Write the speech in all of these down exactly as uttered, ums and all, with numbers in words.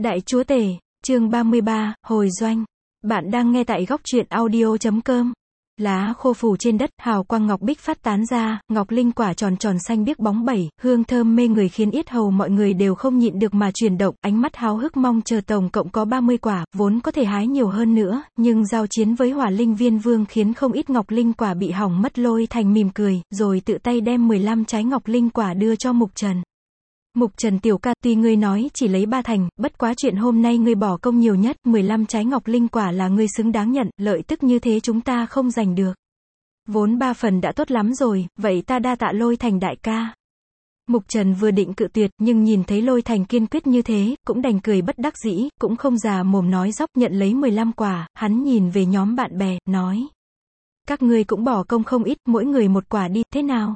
Đại chúa tể, chương ba mươi ba, hồi doanh. Bạn đang nghe tại góc truyện audio chấm com. Lá khô phủ trên đất, hào quang ngọc bích phát tán ra, ngọc linh quả tròn tròn xanh biếc bóng bẩy, hương thơm mê người khiến yết hầu mọi người đều không nhịn được mà chuyển động, ánh mắt háo hức mong chờ. Tổng cộng có ba mươi quả, vốn có thể hái nhiều hơn nữa, nhưng giao chiến với hỏa linh viên vương khiến không ít ngọc linh quả bị hỏng mất. Lôi Thành mỉm cười, rồi tự tay đem mười lăm trái ngọc linh quả đưa cho Mục Trần. Mục Trần tiểu ca, tuy ngươi nói chỉ lấy ba thành, bất quá chuyện hôm nay ngươi bỏ công nhiều nhất, mười lăm trái ngọc linh quả là ngươi xứng đáng nhận, lợi tức như thế chúng ta không giành được. Vốn ba phần đã tốt lắm rồi, vậy ta đa tạ Lôi Thành đại ca. Mục Trần vừa định cự tuyệt, nhưng nhìn thấy Lôi Thành kiên quyết như thế, cũng đành cười bất đắc dĩ, cũng không già mồm nói dóc, nhận lấy mười lăm quả, hắn nhìn về nhóm bạn bè, nói. Các ngươi cũng bỏ công không ít, mỗi người một quả đi, thế nào?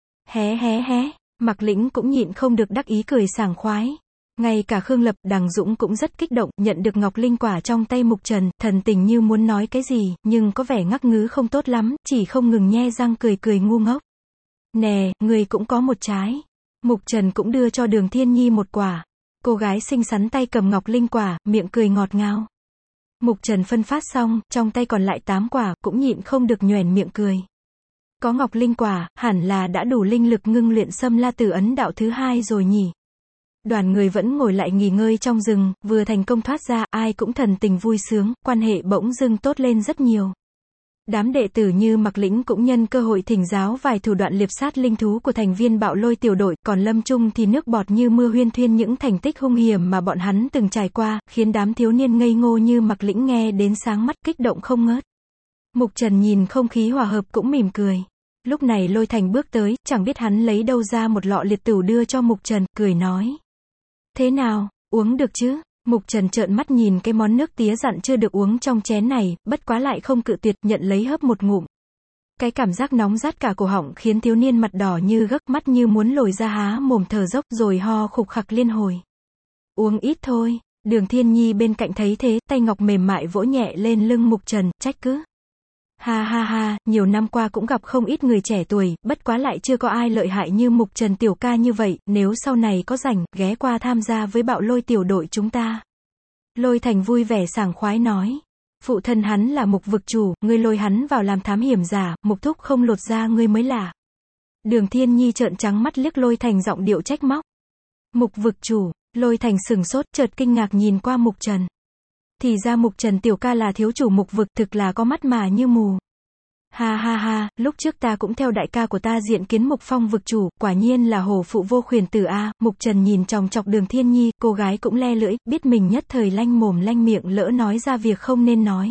Hé hé hé. Mạc Lĩnh cũng nhịn không được đắc ý cười sảng khoái. Ngay cả Khương Lập, Đằng Dũng cũng rất kích động, nhận được ngọc linh quả trong tay Mục Trần, thần tình như muốn nói cái gì, nhưng có vẻ ngắc ngứ không tốt lắm, chỉ không ngừng nhe răng cười cười ngu ngốc. Nè, người cũng có một trái. Mục Trần cũng đưa cho Đường Thiên Nhi một quả. Cô gái xinh xắn tay cầm ngọc linh quả, miệng cười ngọt ngào. Mục Trần phân phát xong, trong tay còn lại tám quả, cũng nhịn không được nhoẻn miệng cười. Có ngọc linh quả, hẳn là đã đủ linh lực ngưng luyện Xâm La Tử ấn đạo thứ hai rồi nhỉ. Đoàn người vẫn ngồi lại nghỉ ngơi trong rừng, vừa thành công thoát ra, ai cũng thần tình vui sướng, quan hệ bỗng dưng tốt lên rất nhiều. Đám đệ tử như Mạc Lĩnh cũng nhân cơ hội thỉnh giáo vài thủ đoạn liệp sát linh thú của thành viên Bạo Lôi tiểu đội, còn Lâm Trung thì nước bọt như mưa huyên thuyên những thành tích hung hiểm mà bọn hắn từng trải qua, khiến đám thiếu niên ngây ngô như Mạc Lĩnh nghe đến sáng mắt, kích động không ngớt. Mục Trần nhìn không khí hòa hợp cũng mỉm cười. Lúc này Lôi Thành bước tới, chẳng biết hắn lấy đâu ra một lọ liệt tửu đưa cho Mục Trần, cười nói. Thế nào, uống được chứ? Mục Trần trợn mắt nhìn cái món nước tía dặn chưa được uống trong chén này, bất quá lại không cự tuyệt, nhận lấy hớp một ngụm. Cái cảm giác nóng rát cả cổ họng khiến thiếu niên mặt đỏ như gấc, mắt như muốn lồi ra há mồm thở dốc, rồi ho khục khặc liên hồi. Uống ít thôi. Đường Thiên Nhi bên cạnh thấy thế, tay ngọc mềm mại vỗ nhẹ lên lưng Mục Trần, trách cứ. Ha ha ha, nhiều năm qua cũng gặp không ít người trẻ tuổi, bất quá lại chưa có ai lợi hại như Mục Trần tiểu ca như vậy, nếu sau này có rảnh, ghé qua tham gia với Bạo Lôi tiểu đội chúng ta. Lôi Thành vui vẻ sảng khoái nói. Phụ thân hắn là Mục vực chủ, ngươi lôi hắn vào làm thám hiểm giả, Mục thúc không lột ra ngươi mới lạ. Đường Thiên Nhi trợn trắng mắt liếc Lôi Thành giọng điệu trách móc. Mục vực chủ, Lôi Thành sừng sốt, chợt kinh ngạc nhìn qua Mục Trần. Thì ra Mục Trần tiểu ca là thiếu chủ Mục vực, thực là có mắt mà như mù. Ha ha ha, lúc trước ta cũng theo đại ca của ta diện kiến Mục Phong vực chủ, quả nhiên là hổ phụ vô khuyển tử a. Mục Trần nhìn chòng chọc Đường Thiên Nhi, cô gái cũng le lưỡi, biết mình nhất thời lanh mồm lanh miệng, lỡ nói ra việc không nên nói.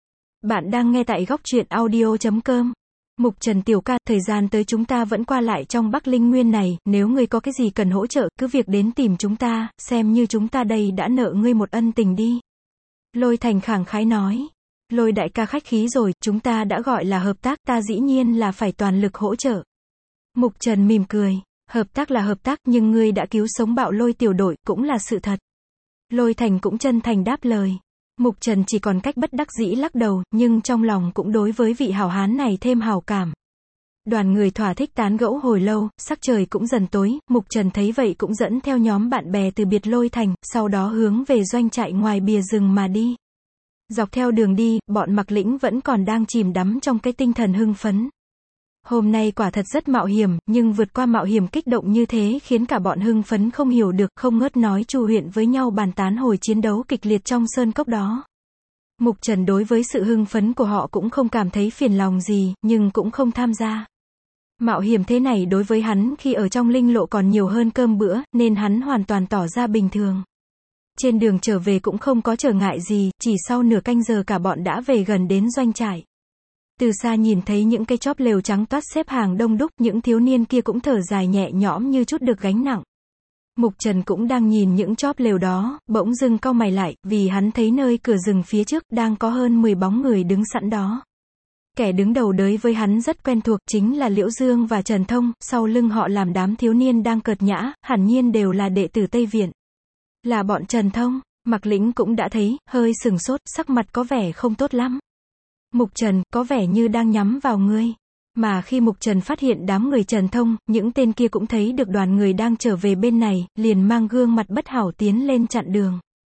Bạn đang nghe tại góc truyện audio chấm com. Mục Trần tiểu ca, thời gian tới chúng ta vẫn qua lại trong Bắc Linh Nguyên này, nếu ngươi có cái gì cần hỗ trợ, cứ việc đến tìm chúng ta, xem như chúng ta đây đã nợ ngươi một ân tình đi. Lôi Thành khẳng khái nói. Lôi đại ca khách khí rồi, chúng ta đã gọi là hợp tác, ta dĩ nhiên là phải toàn lực hỗ trợ. Mục Trần mỉm cười. Hợp tác là hợp tác, nhưng ngươi đã cứu sống Bạo Lôi tiểu đội, cũng là sự thật. Lôi Thành cũng chân thành đáp lời. Mục Trần chỉ còn cách bất đắc dĩ lắc đầu, nhưng trong lòng cũng đối với vị hảo hán này thêm hảo cảm. Đoàn người thỏa thích tán gẫu hồi lâu, sắc trời cũng dần tối, Mục Trần thấy vậy cũng dẫn theo nhóm bạn bè từ biệt Lôi Thành, sau đó hướng về doanh trại ngoài bìa rừng mà đi. Dọc theo đường đi, bọn Mạc Lĩnh vẫn còn đang chìm đắm trong cái tinh thần hưng phấn. Hôm nay quả thật rất mạo hiểm, nhưng vượt qua mạo hiểm kích động như thế khiến cả bọn hưng phấn không hiểu được, không ngớt nói chu huyện với nhau bàn tán hồi chiến đấu kịch liệt trong sơn cốc đó. Mục Trần đối với sự hưng phấn của họ cũng không cảm thấy phiền lòng gì, nhưng cũng không tham gia. Mạo hiểm thế này đối với hắn khi ở trong linh lộ còn nhiều hơn cơm bữa, nên hắn hoàn toàn tỏ ra bình thường. Trên đường trở về cũng không có trở ngại gì, chỉ sau nửa canh giờ cả bọn đã về gần đến doanh trại. Từ xa nhìn thấy những cái chóp lều trắng toát xếp hàng đông đúc, những thiếu niên kia cũng thở dài nhẹ nhõm như chút được gánh nặng. Mục Trần cũng đang nhìn những chóp lều đó, bỗng dưng cau mày lại, vì hắn thấy nơi cửa rừng phía trước đang có hơn mười bóng người đứng sẵn đó. Kẻ đứng đầu đối với hắn rất quen thuộc, chính là Liễu Dương và Trần Thông, sau lưng họ làm đám thiếu niên đang cợt nhã, hẳn nhiên đều là đệ tử Tây Viện. Là bọn Trần Thông. Mạc Lĩnh cũng đã thấy, hơi sừng sốt, sắc mặt có vẻ không tốt lắm. Mục Trần, có vẻ như đang nhắm vào ngươi. Mà khi Mục Trần phát hiện đám người Trần Thông, những tên kia cũng thấy được đoàn người đang trở về bên này, liền mang gương mặt bất hảo tiến lên chặn đường.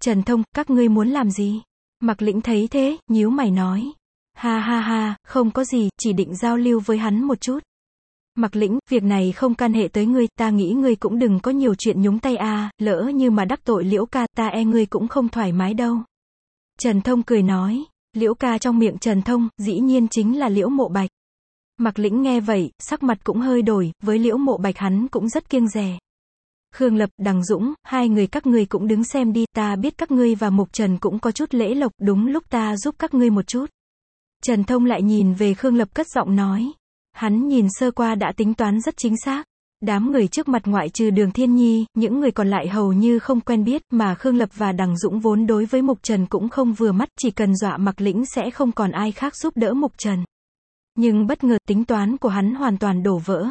Trần Thông, các ngươi muốn làm gì? Mạc Lĩnh thấy thế, nhíu mày nói. Ha ha ha, không có gì, chỉ định giao lưu với hắn một chút. Mạc Lĩnh, việc này không can hệ tới ngươi, ta nghĩ ngươi cũng đừng có nhiều chuyện nhúng tay a, lỡ như mà đắc tội Liễu ca, ta e ngươi cũng không thoải mái đâu. Trần Thông cười nói. Liễu ca trong miệng Trần Thông, dĩ nhiên chính là Liễu Mộ Bạch. Mạc Lĩnh nghe vậy, sắc mặt cũng hơi đổi, với Liễu Mộ Bạch hắn cũng rất kiêng dè. Khương Lập, Đằng Dũng, hai người các ngươi cũng đứng xem đi, ta biết các ngươi và Mục Trần cũng có chút lễ lộc, đúng lúc ta giúp các ngươi một chút. Trần Thông lại nhìn về Khương Lập cất giọng nói. Hắn nhìn sơ qua đã tính toán rất chính xác. Đám người trước mặt ngoại trừ Đường Thiên Nhi, những người còn lại hầu như không quen biết, mà Khương Lập và Đằng Dũng vốn đối với Mục Trần cũng không vừa mắt, chỉ cần dọa Mạc Lĩnh sẽ không còn ai khác giúp đỡ Mục Trần. Nhưng bất ngờ tính toán của hắn hoàn toàn đổ vỡ.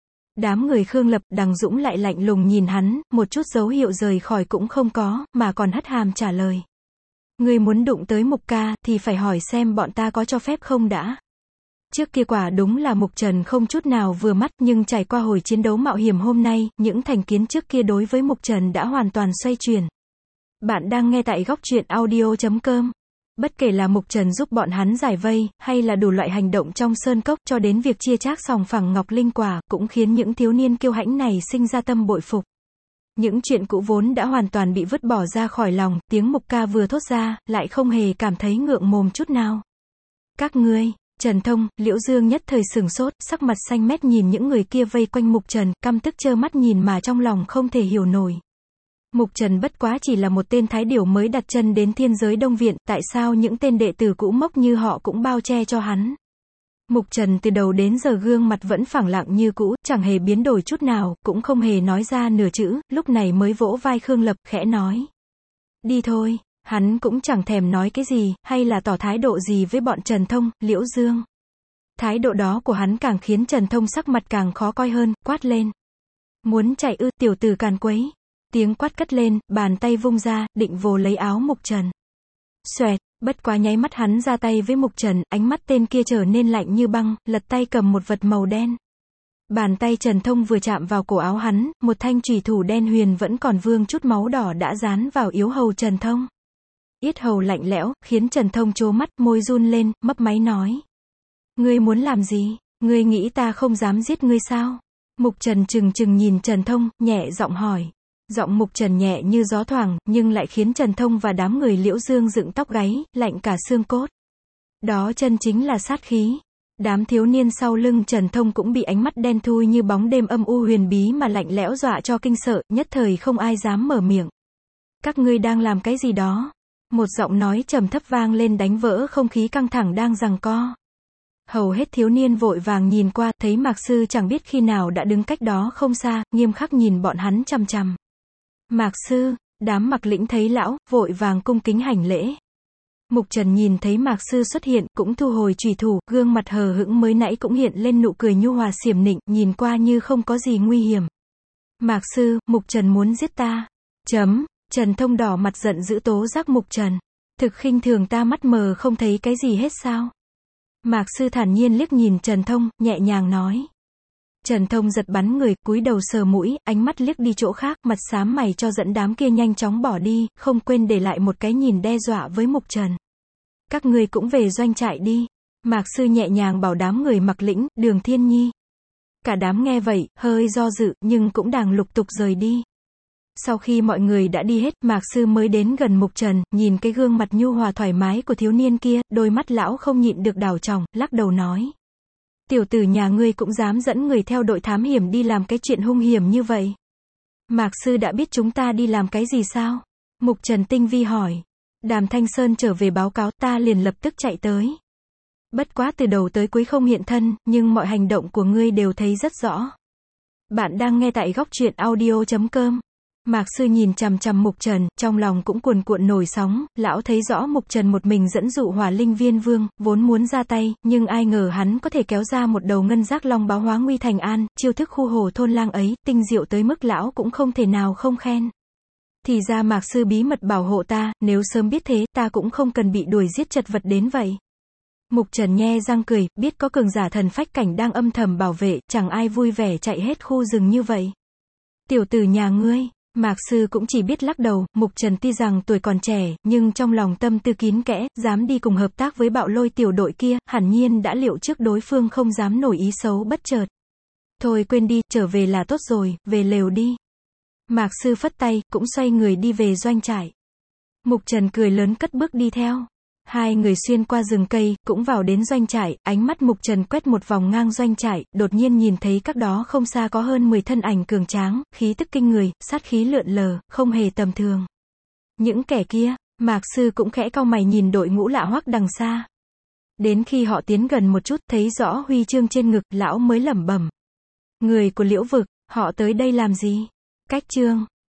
Đám người Khương Lập, Đằng Dũng lại lạnh lùng nhìn hắn, một chút dấu hiệu rời khỏi cũng không có, mà còn hất hàm trả lời. Ngươi muốn đụng tới Mục ca, thì phải hỏi xem bọn ta có cho phép không đã. Trước kia quả đúng là Mục Trần không chút nào vừa mắt, nhưng trải qua hồi chiến đấu mạo hiểm hôm nay, những thành kiến trước kia đối với Mục Trần đã hoàn toàn xoay chuyển. Bạn đang nghe tại góc truyện audio chấm com. Bất kể là Mục Trần giúp bọn hắn giải vây, hay là đủ loại hành động trong sơn cốc, cho đến việc chia chác sòng phẳng ngọc linh quả, cũng khiến những thiếu niên kiêu hãnh này sinh ra tâm bội phục. Những chuyện cũ vốn đã hoàn toàn bị vứt bỏ ra khỏi lòng, tiếng Mục ca vừa thốt ra, lại không hề cảm thấy ngượng mồm chút nào. Các ngươi, Trần Thông, Liễu Dương nhất thời sửng sốt, sắc mặt xanh mét nhìn những người kia vây quanh Mục Trần, căm tức trơ mắt nhìn mà trong lòng không thể hiểu nổi. Mục Trần bất quá chỉ là một tên thái điểu mới đặt chân đến thiên giới Đông Viện, tại sao những tên đệ tử cũ mốc như họ cũng bao che cho hắn? Mục Trần từ đầu đến giờ gương mặt vẫn phẳng lặng như cũ, chẳng hề biến đổi chút nào, cũng không hề nói ra nửa chữ, lúc này mới vỗ vai Khương Lập, khẽ nói. Đi thôi, hắn cũng chẳng thèm nói cái gì, hay là tỏ thái độ gì với bọn Trần Thông, Liễu Dương. Thái độ đó của hắn càng khiến Trần Thông sắc mặt càng khó coi hơn, quát lên. Muốn chạy ư, tiểu tử càn quấy. Tiếng quát cất lên, bàn tay vung ra, định vồ lấy áo Mục Trần. Xoẹt, bất quá nháy mắt hắn ra tay với Mục Trần, ánh mắt tên kia trở nên lạnh như băng, lật tay cầm một vật màu đen. Bàn tay Trần Thông vừa chạm vào cổ áo hắn, một thanh chùy thủ đen huyền vẫn còn vương chút máu đỏ đã dán vào yếu hầu Trần Thông. Yết hầu lạnh lẽo, khiến Trần Thông trố mắt, môi run lên, mấp máy nói. Ngươi muốn làm gì? Ngươi nghĩ ta không dám giết ngươi sao? Mục Trần trừng trừng nhìn Trần Thông, nhẹ giọng hỏi. Giọng Mục Trần nhẹ như gió thoảng, nhưng lại khiến Trần Thông và đám người Liễu Dương dựng tóc gáy, lạnh cả xương cốt. Đó chân chính là sát khí. Đám thiếu niên sau lưng Trần Thông cũng bị ánh mắt đen thui như bóng đêm âm u huyền bí mà lạnh lẽo dọa cho kinh sợ, nhất thời không ai dám mở miệng. Các ngươi đang làm cái gì đó? Một giọng nói trầm thấp vang lên đánh vỡ không khí căng thẳng đang giằng co. Hầu hết thiếu niên vội vàng nhìn qua, thấy Mạc Sư chẳng biết khi nào đã đứng cách đó không xa, nghiêm khắc nhìn bọn hắn chằm chằm. Mạc Sư, đám Mạc Lĩnh thấy lão, vội vàng cung kính hành lễ. Mục Trần nhìn thấy Mạc Sư xuất hiện, cũng thu hồi chùy thủ, gương mặt hờ hững mới nãy cũng hiện lên nụ cười nhu hòa xiểm nịnh, nhìn qua như không có gì nguy hiểm. Mạc Sư, Mục Trần muốn giết ta. Chấm, Trần Thông đỏ mặt giận dữ tố giác Mục Trần. Thực khinh thường ta mắt mờ không thấy cái gì hết sao? Mạc Sư thản nhiên liếc nhìn Trần Thông, nhẹ nhàng nói. Trần Thông giật bắn người, cúi đầu sờ mũi, ánh mắt liếc đi chỗ khác, mặt xám mày cho dẫn đám kia nhanh chóng bỏ đi, không quên để lại một cái nhìn đe dọa với Mục Trần. Các ngươi cũng về doanh trại đi. Mạc Sư nhẹ nhàng bảo đám người Mạc Lĩnh, Đường Thiên Nhi. Cả đám nghe vậy, hơi do dự, nhưng cũng đàng lục tục rời đi. Sau khi mọi người đã đi hết, Mạc Sư mới đến gần Mục Trần, nhìn cái gương mặt nhu hòa thoải mái của thiếu niên kia, đôi mắt lão không nhịn được đảo tròng, lắc đầu nói. Tiểu tử nhà ngươi cũng dám dẫn người theo đội thám hiểm đi làm cái chuyện hung hiểm như vậy. Mạc Sư đã biết chúng ta đi làm cái gì sao? Mục Trần tinh vi hỏi. Đàm Thanh Sơn trở về báo cáo, ta liền lập tức chạy tới. Bất quá từ đầu tới cuối không hiện thân, nhưng mọi hành động của ngươi đều thấy rất rõ. Bạn đang nghe tại góc truyện audio chấm com. Mạc Sư nhìn chằm chằm Mục Trần, trong lòng cũng cuồn cuộn nổi sóng, lão thấy rõ Mục Trần một mình dẫn dụ Hỏa Linh Viên Vương, vốn muốn ra tay, nhưng ai ngờ hắn có thể kéo ra một đầu ngân giác long báo hóa nguy thành an, chiêu thức khu hồ thôn lang ấy, tinh diệu tới mức lão cũng không thể nào không khen. Thì ra Mạc Sư bí mật bảo hộ ta, nếu sớm biết thế, ta cũng không cần bị đuổi giết chật vật đến vậy. Mục Trần nhe răng cười, biết có cường giả thần phách cảnh đang âm thầm bảo vệ, chẳng ai vui vẻ chạy hết khu rừng như vậy. Tiểu tử nhà ngươi, Mạc Sư cũng chỉ biết lắc đầu, Mục Trần tuy rằng tuổi còn trẻ, nhưng trong lòng tâm tư kín kẽ, dám đi cùng hợp tác với Bạo Lôi tiểu đội kia, hẳn nhiên đã liệu trước đối phương không dám nổi ý xấu bất chợt. Thôi quên đi, trở về là tốt rồi, về lều đi. Mạc Sư phất tay, cũng xoay người đi về doanh trại. Mục Trần cười lớn cất bước đi theo. Hai người xuyên qua rừng cây, cũng vào đến doanh trại, ánh mắt Mục Trần quét một vòng ngang doanh trại, đột nhiên nhìn thấy các đó không xa có hơn mười thân ảnh cường tráng, khí tức kinh người, sát khí lượn lờ, không hề tầm thường. Những kẻ kia, Mạc Sư cũng khẽ cau mày nhìn đội ngũ lạ hoắc đằng xa. Đến khi họ tiến gần một chút, thấy rõ huy chương trên ngực, lão mới lẩm bẩm. Người của Liễu vực, họ tới đây làm gì? Cách chương